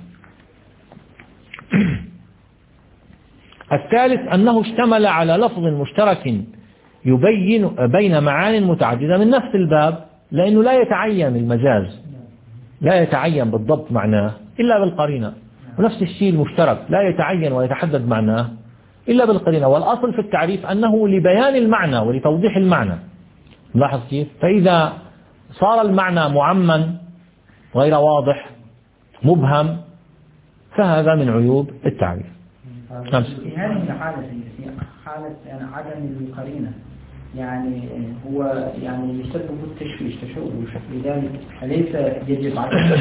الثالث أنه اشتمل على لفظ مشترك يبين بين معان متعددة من نفس الباب، لأنه لا يتعين المجاز، لا يتعين بالضبط معناه إلا بالقرينة. ونفس الشيء المشترك لا يتعين ويتحدد معناه إلا بالقرينة. والأصل في التعريف أنه لبيان المعنى ولتوضيح المعنى. لاحظ كيف؟ فإذا صار المعنى معمّا غير واضح مبهم، فهذا من عيوب التعريف. في هذه الحالة حالة يعني عدم القرينة، يعني هو يعني يسبب التشويش تشوش، لذلك أليس يجب على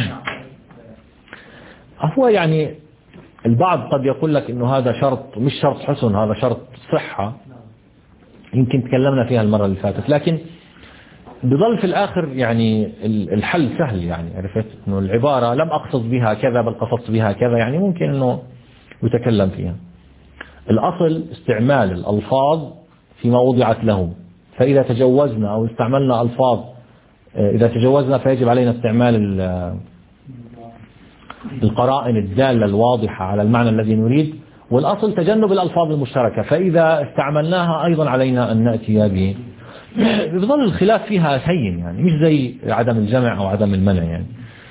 هو يعني البعض قد يقول لك إنه هذا شرط، مش شرط حسن، هذا شرط صحة، يمكن تكلمنا فيها المرة اللي فاتت، لكن بظل في الآخر يعني الحل سهل. يعني عرفت إنه العبارة لم أقصد بها كذا بل قصدت بها كذا، يعني ممكن إنه يتكلم فيها. الأصل استعمال الألفاظ فيما وضعت له، فإذا تجوزنا أو استعملنا ألفاظ، إذا تجوزنا فيجب علينا استعمال القرائن الدالة الواضحة على المعنى الذي نريد. والأصل تجنب الألفاظ المشتركة، فإذا استعملناها أيضا علينا أن نأتي به. بظل الخلاف فيها هين، يعني مش زي عدم الجمع أو عدم المنع يعني.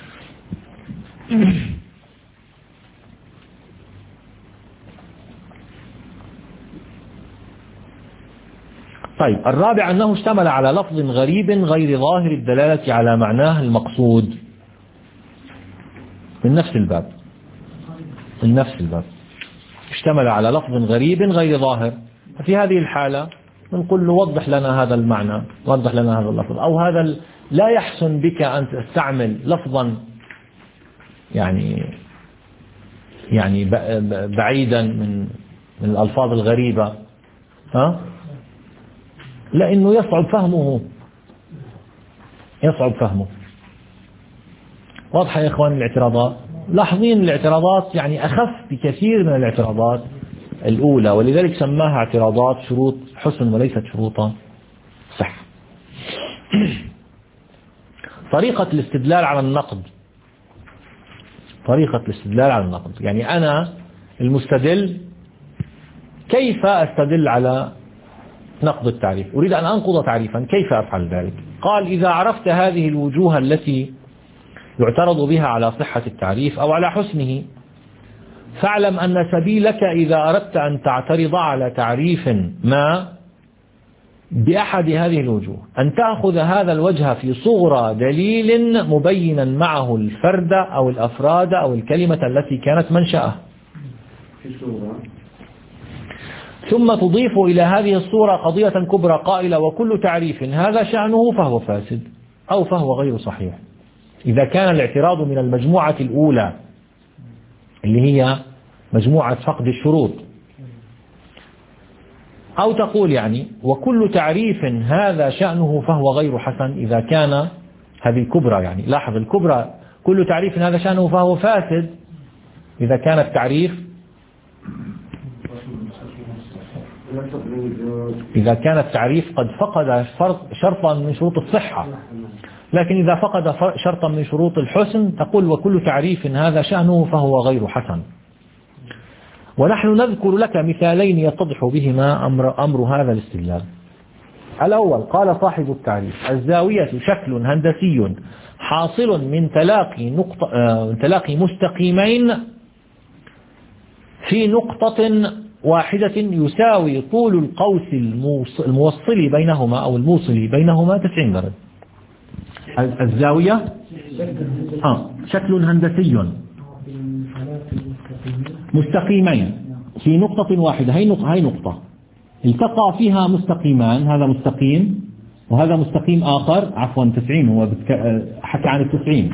طيب الرابع أنه اشتمل على لفظ غريب غير ظاهر الدلالة على معناه المقصود من نفس الباب. من نفس الباب، اشتمل على لفظ غريب غير ظاهر. ففي هذه الحالة نقول له وضح لنا هذا المعنى، وضح لنا هذا اللفظ، أو هذا لا يحسن بك أن تستعمل لفظا يعني يعني بعيدا من من الألفاظ الغريبة، ها؟ لأنه يصعب فهمه، يصعب فهمه. واضحة يا إخوان الاعتراضات؟ لاحظين الاعتراضات يعني أخف بكثير من الاعتراضات الأولى، ولذلك سماها اعتراضات شروط حسن وليست شروطا صح. طريقة الاستدلال على النقد، طريقة الاستدلال على النقد، يعني أنا المستدل كيف أستدل على نقد التعريف؟ أريد أن أنقض تعريفا، كيف أفعل ذلك؟ قال إذا عرفت هذه الوجوه التي يعترض بها على صحة التعريف أو على حسنه، فاعلم أن سبيلك إذا أردت أن تعترض على تعريف ما بأحد هذه الوجوه أن تأخذ هذا الوجه في صغرى دليل مبينا معه الفرد أو الأفراد أو الكلمة التي كانت منشأه، ثم تضيف إلى هذه الصورة قضية كبرى قائلة وكل تعريف هذا شأنه فهو فاسد أو فهو غير صحيح. إذا كان الاعتراض من المجموعة الأولى اللي هي مجموعة فقد الشروط، أو تقول يعني وكل تعريف هذا شأنه فهو غير حسن إذا كان هذه الكبرى، يعني لاحظ الكبرى كل تعريف هذا شأنه فهو فاسد إذا كان التعريف إذا كان التعريف قد فقد شرطا من شروط الصحة، لكن إذا فقد شرطا من شروط الحسن تقول وكل تعريف هذا شأنه فهو غير حسن. ونحن نذكر لك مثالين يتضح بهما أمر, أمر هذا الاستدلال. الأول قال صاحب التعريف الزاوية شكل هندسي حاصل من تلاقي, نقطة آه تلاقي مستقيمين في نقطة واحدة يساوي طول القوس الموصل بينهما أو الموصل بينهما تسعين درجة. الزاوية آه شكل هندسي مستقيمين في نقطة واحدة، هي نقطة, هي نقطة التقى فيها مستقيمان، هذا مستقيم وهذا مستقيم آخر، عفوا تسعين، هو حكى عن التسعين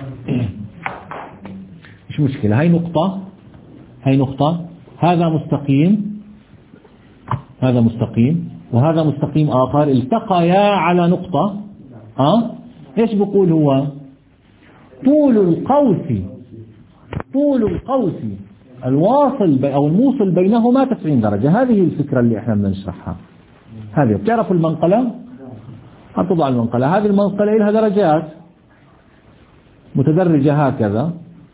مش مشكلة، هي نقطة هي نقطة هذا مستقيم هذا مستقيم وهذا مستقيم آخر التقيا على نقطة. أه؟ إيش بقول هو؟ طول القوس طول القوس الواصل أو الموصل بينهما تسعين درجة. هذه الفكرة اللي احنا بدنا نشرحها. هذه بتعرفوا المنقلة؟ هتضع المنقلة، هذه المنقلة لها درجات متدرجة هكذا،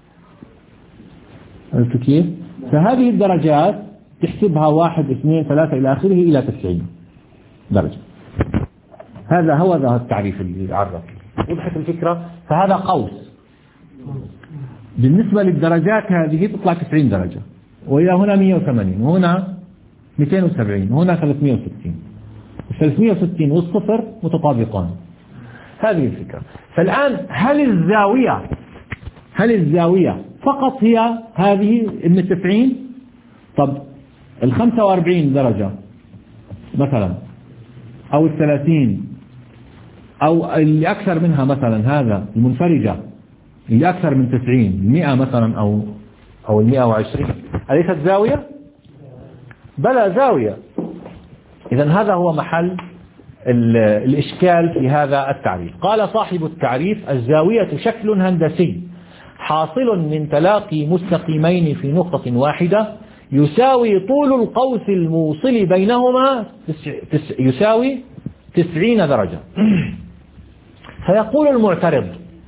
عرفتوا كيف؟ فهذه الدرجات تحسبها واحد اثنين ثلاثة إلى آخره إلى تسعين درجة. هذا هو ذا التعريف اللي عرف. وضحت الفكرة؟ فهذا قوس بالنسبة للدرجات هذه تطلع تسعين درجة، وإلى هنا مئة وثمانين وهنا مئتين وسبعين وهنا ثلاثمئة وستين، ثلاثمئة وستين والصفر متطابقان. هذه الفكرة. فالآن هل الزاوية هل الزاوية فقط هي هذه من التسعين؟ طب الخمسة واربعين درجة مثلا أو الثلاثين أو اللي أكثر منها مثلا، هذا المنفرجة اللي أكثر من تسعين، المئة مثلا أو أو المئة وعشرين، أليست زاوية؟ بلى زاوية. إذن هذا هو محل الإشكال في هذا التعريف. قال صاحب التعريف الزاوية شكل هندسي حاصل من تلاقي مستقيمين في نقطة واحدة يساوي طول القوس الموصل بينهما يساوي تسعين درجة. فيقول المعترض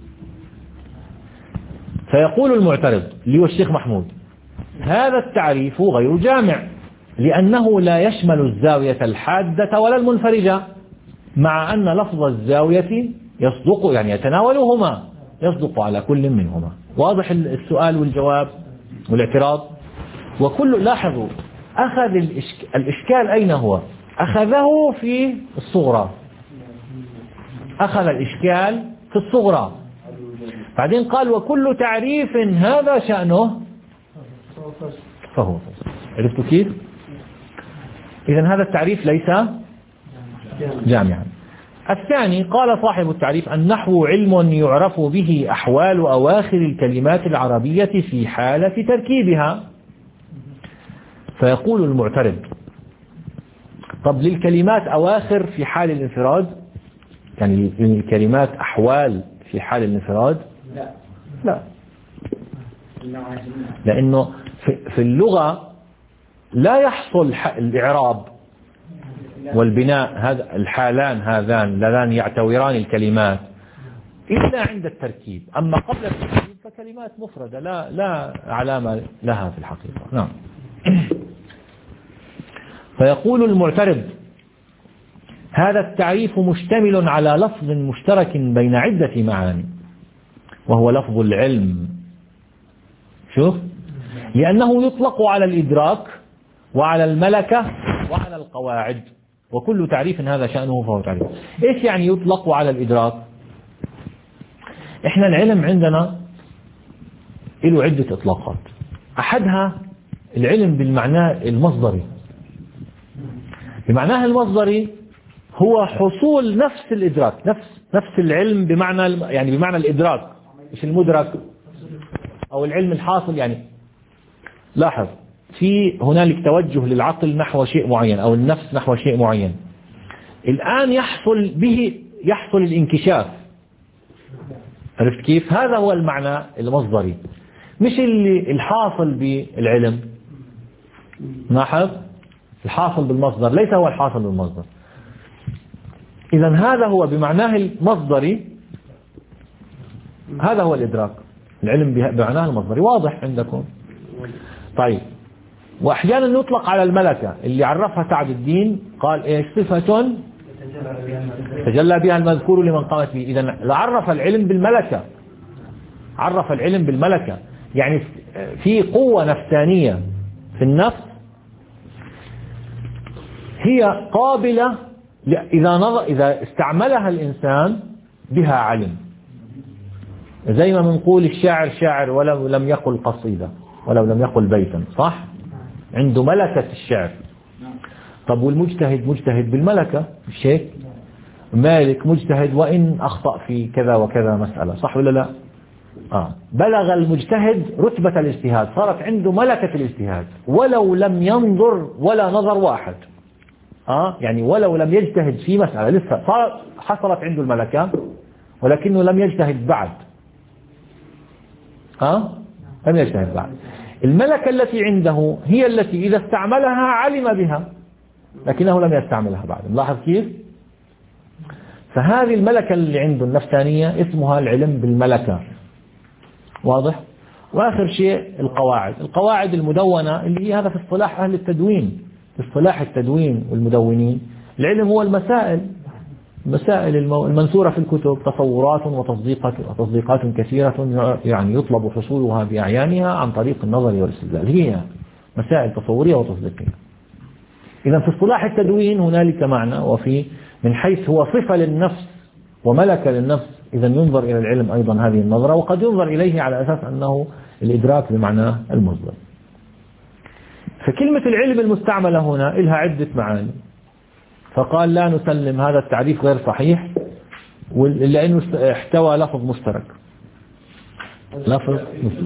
فيقول المعترض اللي هو الشيخ محمود هذا التعريف غير جامع لأنه لا يشمل الزاوية الحادة ولا المنفرجة، مع أن لفظ الزاوية يصدق يعني يتناولهما، يصدق على كل منهما. واضح السؤال والجواب والاعتراض؟ وكل لاحظوا أخذ الإشك... الإشكال أين هو؟ أخذه في الصغرى، أخذ الإشكال في الصغرى، بعدين قال وكل تعريف هذا شأنه فهو فصل. عرفتوا كيف؟ إذن هذا التعريف ليس جامعا. الثاني قال صاحب التعريف: النحو علم يعرف به أحوال أواخر الكلمات العربية في حالة تركيبها. فيقول المعترض: طب للكلمات أواخر في حال الانفراد؟ يعني للكلمات أحوال في حال الانفراد؟ لا لا، لأنه في اللغة لا يحصل الإعراب والبناء، هذا الحالان هذان اللذان يعتوران الكلمات إلا عند التركيب. أما قبل التركيب فكلمات مفردة لا لا علامة لها في الحقيقة. نعم. فيقول المعترض: هذا التعريف مشتمل على لفظ مشترك بين عدة معاني، وهو لفظ العلم. شوف، لأنه يطلق على الإدراك وعلى الملكة وعلى القواعد، وكل تعريف هذا شأنه فهو تعريف. إيش يعني يطلق على الإدراك؟ إحنا العلم عندنا له عدة إطلاقات. أحدها العلم بالمعنى المصدري. بمعناه المصدري هو حصول نفس الإدراك، نفس نفس العلم بمعنى يعني بمعنى الإدراك، مش المدرك أو العلم الحاصل. يعني لاحظ، في هنالك توجه للعقل نحو شيء معين أو النفس نحو شيء معين، الآن يحصل به يحصل الانكشاف. عرفت كيف؟ هذا هو المعنى المصدري، مش اللي الحاصل بالعلم. لاحظ، الحاصل بالمصدر ليس هو الحاصل بالمصدر. إذن هذا هو بمعناه المصدري، هذا هو الإدراك، العلم بمعناه المصدري. واضح عندكم؟ طيب، وأحيانا يطلق على الملكة اللي عرفها سعد الدين، قال إيش؟ صفة تجلى بها المذكور لمن قامت به. إذن عرف العلم بالملكة، عرف العلم بالملكة، يعني في قوة نفسانية في النفس هي قابلة إذا نظر إذا استعملها الإنسان بها علم. زي ما بنقول الشاعر شاعر ولو لم يقل قصيدة ولو لم يقل بيتا، صح؟ عنده ملكة الشعر. طب والمجتهد مجتهد بالملكة، مش هيك؟ مالك مجتهد وإن أخطأ في كذا وكذا مسألة، صح ولا لا؟ آه. بلغ المجتهد رتبة الاجتهاد، صارت عنده ملكة الاجتهاد ولو لم ينظر ولا نظر واحد. آه يعني ولو لم يجتهد في مسألة، لسه صار حصلت عنده الملكة ولكنه لم يجتهد بعد. آه لم يجتهد بعد. الملكة التي عنده هي التي إذا استعملها علم بها لكنه لم يستعملها بعد. ملاحظ كيف؟ فهذه الملكة اللي عنده النفسانية اسمها العلم بالملكة. واضح؟ وآخر شيء القواعد. القواعد المدونة اللي هي هذا في اصطلاح أهل التدوين، في اصطلاح التدوين والمدونين. العلم هو المسائل، المسائل المنثورة في الكتب، تصورات وتصديقات وتصديقات كثيرة يعني يطلب حصولها بأعيانها عن طريق النظر والاستدلال. هي مسائل تصورية وتصديقية. إذا في اصطلاح التدوين هنالك معنى، وفي من حيث هو صفة للنفس وملكة للنفس، إذا ينظر إلى العلم أيضا هذه النظرة، وقد ينظر إليه على أساس أنه الإدراك بمعناه المصدر. فكلمة العلم المستعملة هنا لها عدة معاني، فقال لا نسلم هذا التعريف غير صحيح لأنه احتوى لفظ مشترك. لفظ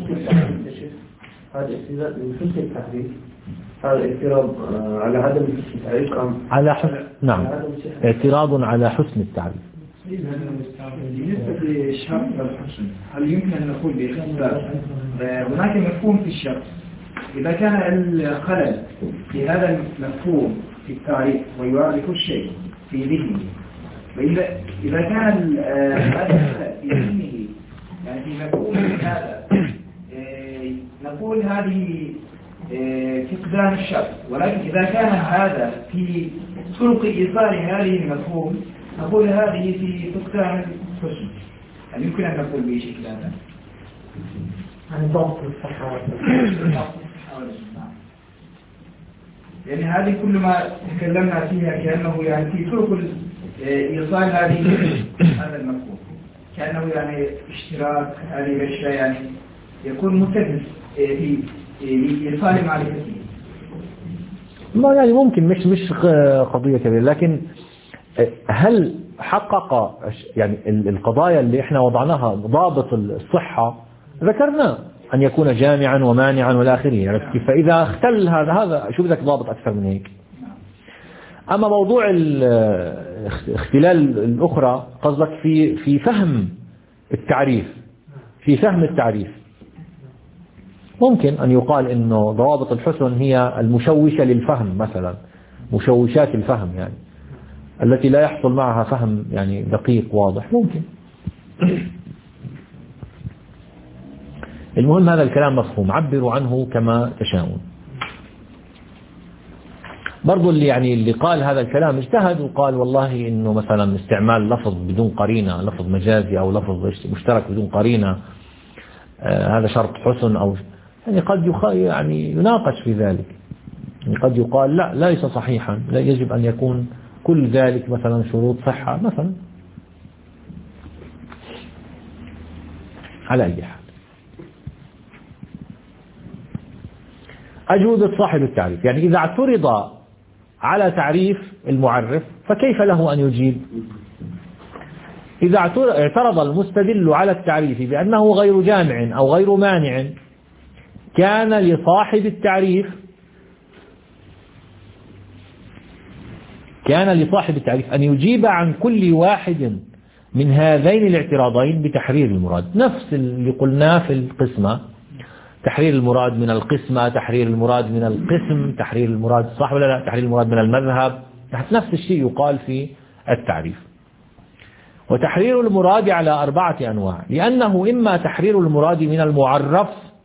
هذا اعتراض من حسن التعريف، هذا اعتراض على عدم حسن التعريف أم على حسن؟ نعم، اعتراض على حسن التعريف. بالنسبة للشرط والحسن، هل يمكن أن نقول باختصار هناك مفهوم في الشرط، إذا كان الخلل في هذا المفهوم في التعريف ويعرف الشيء في ذهنه، وإذا إذا كان هذا الخلل في ذهنه يعني في مفهوم هذا، نقول هذه فقدان الشرط. ولكن إذا كان هذا في طرق إيصال هذه المفهوم، نقول هذه في فقدان الحسن. هل يمكن أن نقول بشكل هذا؟ عن ضبط الصحة والسلامة. يعني هذه كل ما تكلمنا فيها كأنه يعني في طرق إيصال هذه هذا المفهوم، كأنه يعني اشتراك هذه الأشياء يعني يكون متفق في لإرسال معرفته. ما يعني ممكن مش مش قضية كبيرة، لكن هل حقق يعني القضايا اللي احنا وضعناها ضابط الصحة ذكرنا أن يكون جامعا ومانعا والى آخره، عرفت كيف؟ فإذا اختل هذا هذا شو بدك ضابط أكثر من هيك. أما موضوع الاختلال الأخرى قصدك في في فهم التعريف، في فهم التعريف ممكن أن يقال إنه ضوابط الحسن هي المشوشة للفهم مثلا، مشوشات الفهم يعني التي لا يحصل معها فهم يعني دقيق واضح، ممكن. المهم هذا الكلام مفهوم، عبروا عنه كما تشاءون. برضو اللي يعني اللي قال هذا الكلام اجتهد وقال والله إنه مثلا استعمال لفظ بدون قرينة، لفظ مجازي أو لفظ مشترك بدون قرينة، آه هذا شرط حسن، أو يعني قد يعني يناقش في ذلك، يعني قد يقال لا ليس صحيحا، لا يجب أن يكون كل ذلك مثلا شروط صحة مثلا. على أي حال أجوزة صاحب التعريف، يعني إذا اعترض على تعريف المعرف فكيف له أن يجيب؟ إذا اعترض المستدل على التعريف بأنه غير جامع أو غير مانع، كان لصاحب التعريف كان لصاحب التعريف أن يجيب عن كل واحد من هذين الاعتراضين بتحرير المراد، نفس اللي قلناه في القسمة، تحرير المراد من القسمة، تحرير المراد من القسم، تحرير المراد صح ولا لا، تحرير المراد من المذهب، نفس الشيء يقال في التعريف. وتحرير المراد على أربعة أنواع، لأنه إما تحرير المراد من المعرف،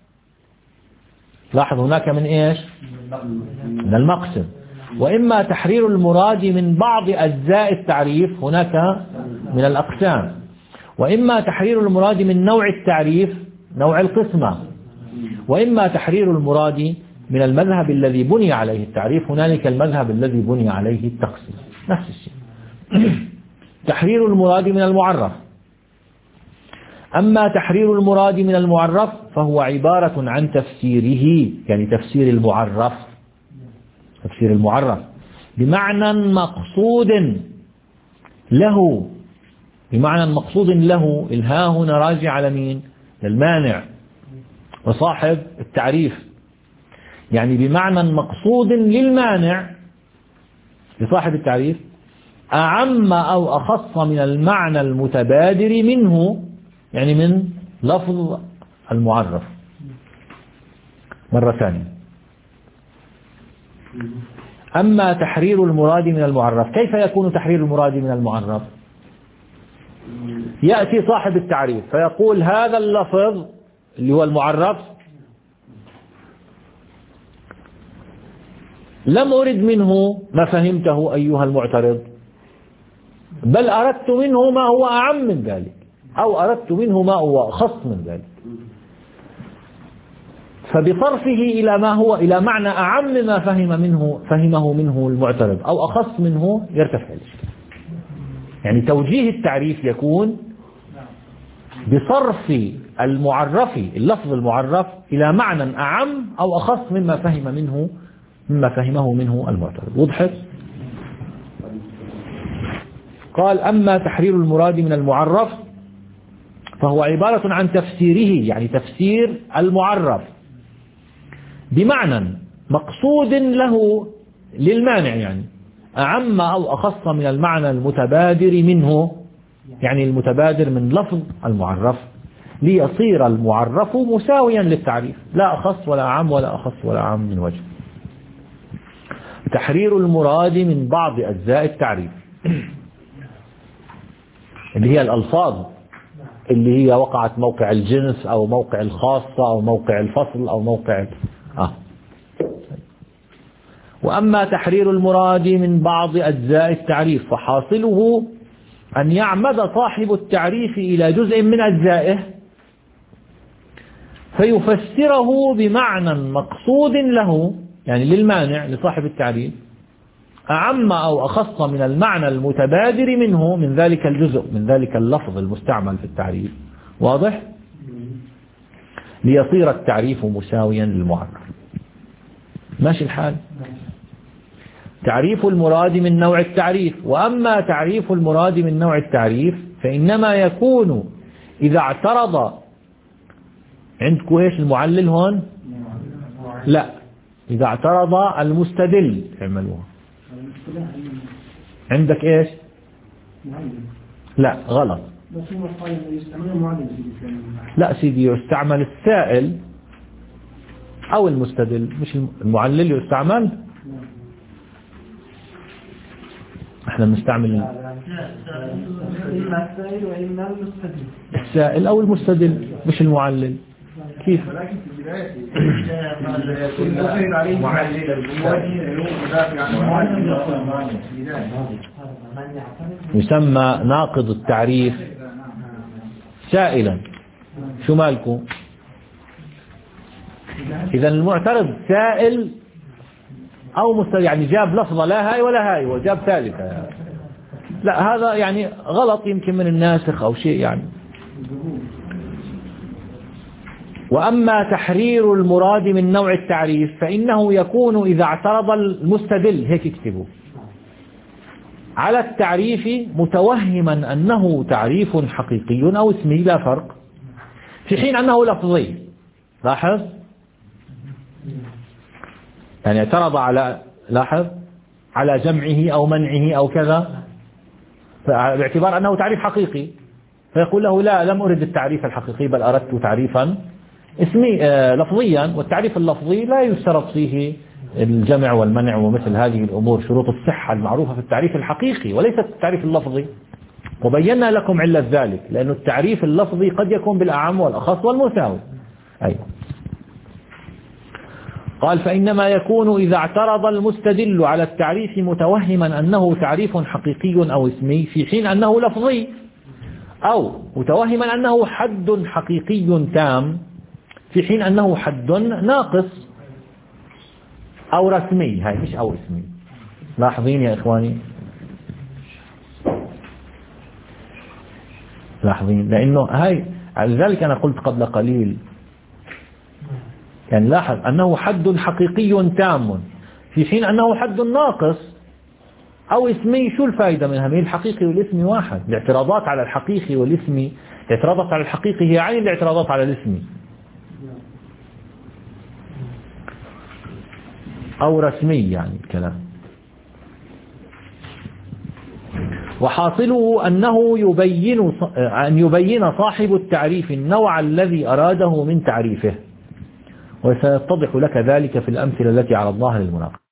لاحظ هناك من إيش؟ من المقسم. وإما تحرير المراد من بعض أجزاء التعريف، هناك من الأقسام. وإما تحرير المراد من نوع التعريف، نوع القسمة. وإما تحرير المراد من المذهب الذي بني عليه التعريف، هنالك المذهب الذي بني عليه التقسيم، نفس الشيء. تحرير المراد من المعرف. أما تحرير المراد من المعرف فهو عبارة عن تفسيره، يعني تفسير المعرف، تفسير المعرف بمعنى مقصود له، بمعنى مقصود له. الها هنا راجع على مين؟ للمانع وصاحب التعريف، يعني بمعنى مقصود للمانع لصاحب التعريف، أعم أو أخص من المعنى المتبادر منه، يعني من لفظ المعرف. مرة ثانية، أما تحرير المراد من المعرف، كيف يكون تحرير المراد من المعرف؟ يأتي صاحب التعريف فيقول هذا اللفظ اللي هو المعرف لم أرد منه ما فهمته أيها المعترض، بل أردت منه ما هو أعم من ذلك، أو أردت منه ما هو أخص من ذلك. فبصرفه إلى ما هو إلى معنى أعم ما فهم منه فهمه منه المعترض أو أخص منه يرتفع الإشكال. يعني توجيه التعريف يكون بصرف المعرف، اللفظ المعرف، إلى معنى أعم أو أخص مما فهم منه مما فهمه منه المعترض. وضحت؟ قال أما تحرير المراد من المعرف فهو عبارة عن تفسيره، يعني تفسير المعرف بمعنى مقصود له للمانع، يعني أعم أو أخص من المعنى المتبادر منه، يعني المتبادر من لفظ المعرف، ليصير المعرف مساويا للتعريف، لا أخص ولا أعم ولا أخص ولا أعم من وجه. تحرير المراد من بعض أجزاء التعريف اللي هي الألفاظ اللي هي وقعت موقع الجنس أو موقع الخاصة أو موقع الفصل أو موقع آه. وأما تحرير المراد من بعض أجزاء التعريف فحاصله أن يعمد صاحب التعريف إلى جزء من أجزائه فيفسره بمعنى مقصود له، يعني للمانع لصاحب التعريف، أعم أو أخص من المعنى المتبادر منه، من ذلك الجزء، من ذلك اللفظ المستعمل في التعريف. واضح؟ ليصير التعريف مساويا للمعرف. ماشي الحال. تعريف المراد من نوع التعريف. وأما تعريف المراد من نوع التعريف فإنما يكون إذا اعترض، عندكم إيش المعلل هون؟ لا، إذا اعترض المستدل اعملوها. عندك إيش؟ لا غلط. لا سيدي، يستعمل السائل أو المستدل، مش المعلل يستعمل. احنا بنستعمل السائل أو المستدل مش المعلل. كيف؟ يسمى ناقض التعريف سائلا. شو مالكم؟ إذا المعترض سائل أو مستدل، يعني جاب لفظة لا هاي ولا هاي وجاب ثالثة. لا هذا يعني غلط يمكن من الناسخ أو شيء يعني. وأما تحرير المراد من نوع التعريف فإنه يكون إذا اعترض المستدل، هيك اكتبوا، على التعريف متوهما أنه تعريف حقيقي أو اسمي لا فرق، في حين أنه لفظي. لاحظ يعني اعترض على، لاحظ، على جمعه أو منعه أو كذا باعتبار أنه تعريف حقيقي، فيقول له لا، لم أرد التعريف الحقيقي بل أردت تعريفا اسمي آه لفظيا. والتعريف اللفظي لا يشترط فيه الجمع والمنع ومثل هذه الأمور، شروط الصحة المعروفة في التعريف الحقيقي وليست التعريف اللفظي. وبينا لكم علة ذلك، لأن التعريف اللفظي قد يكون بالأعم والأخص والمساوي. أيوة. قال فإنما يكون إذا اعترض المستدل على التعريف متوهما أنه تعريف حقيقي أو اسمي، في حين أنه لفظي، أو متوهما أنه حد حقيقي تام في حين أنه حد ناقص، أو رسمي. هاي مش أو اسمي. لاحظين يا إخواني؟ لاحظين؟ لأنه هاي، لذلك أنا قلت قبل قليل يعني لاحظ أنه حد حقيقي تام في حين أنه حد ناقص أو اسمي. شو الفائدة منها؟ من الحقيقي والاسمي واحد. الاعتراضات على الحقيقي والاسمي، الاعتراضات على الحقيقي هي عين الاعتراضات على الاسمي. أو رسمي يعني الكلام. وحاصله أنه يبين أن يبين صاحب التعريف النوع الذي أراده من تعريفه، وسيتضح لك ذلك في الأمثلة التي عرضناها للمناقشة.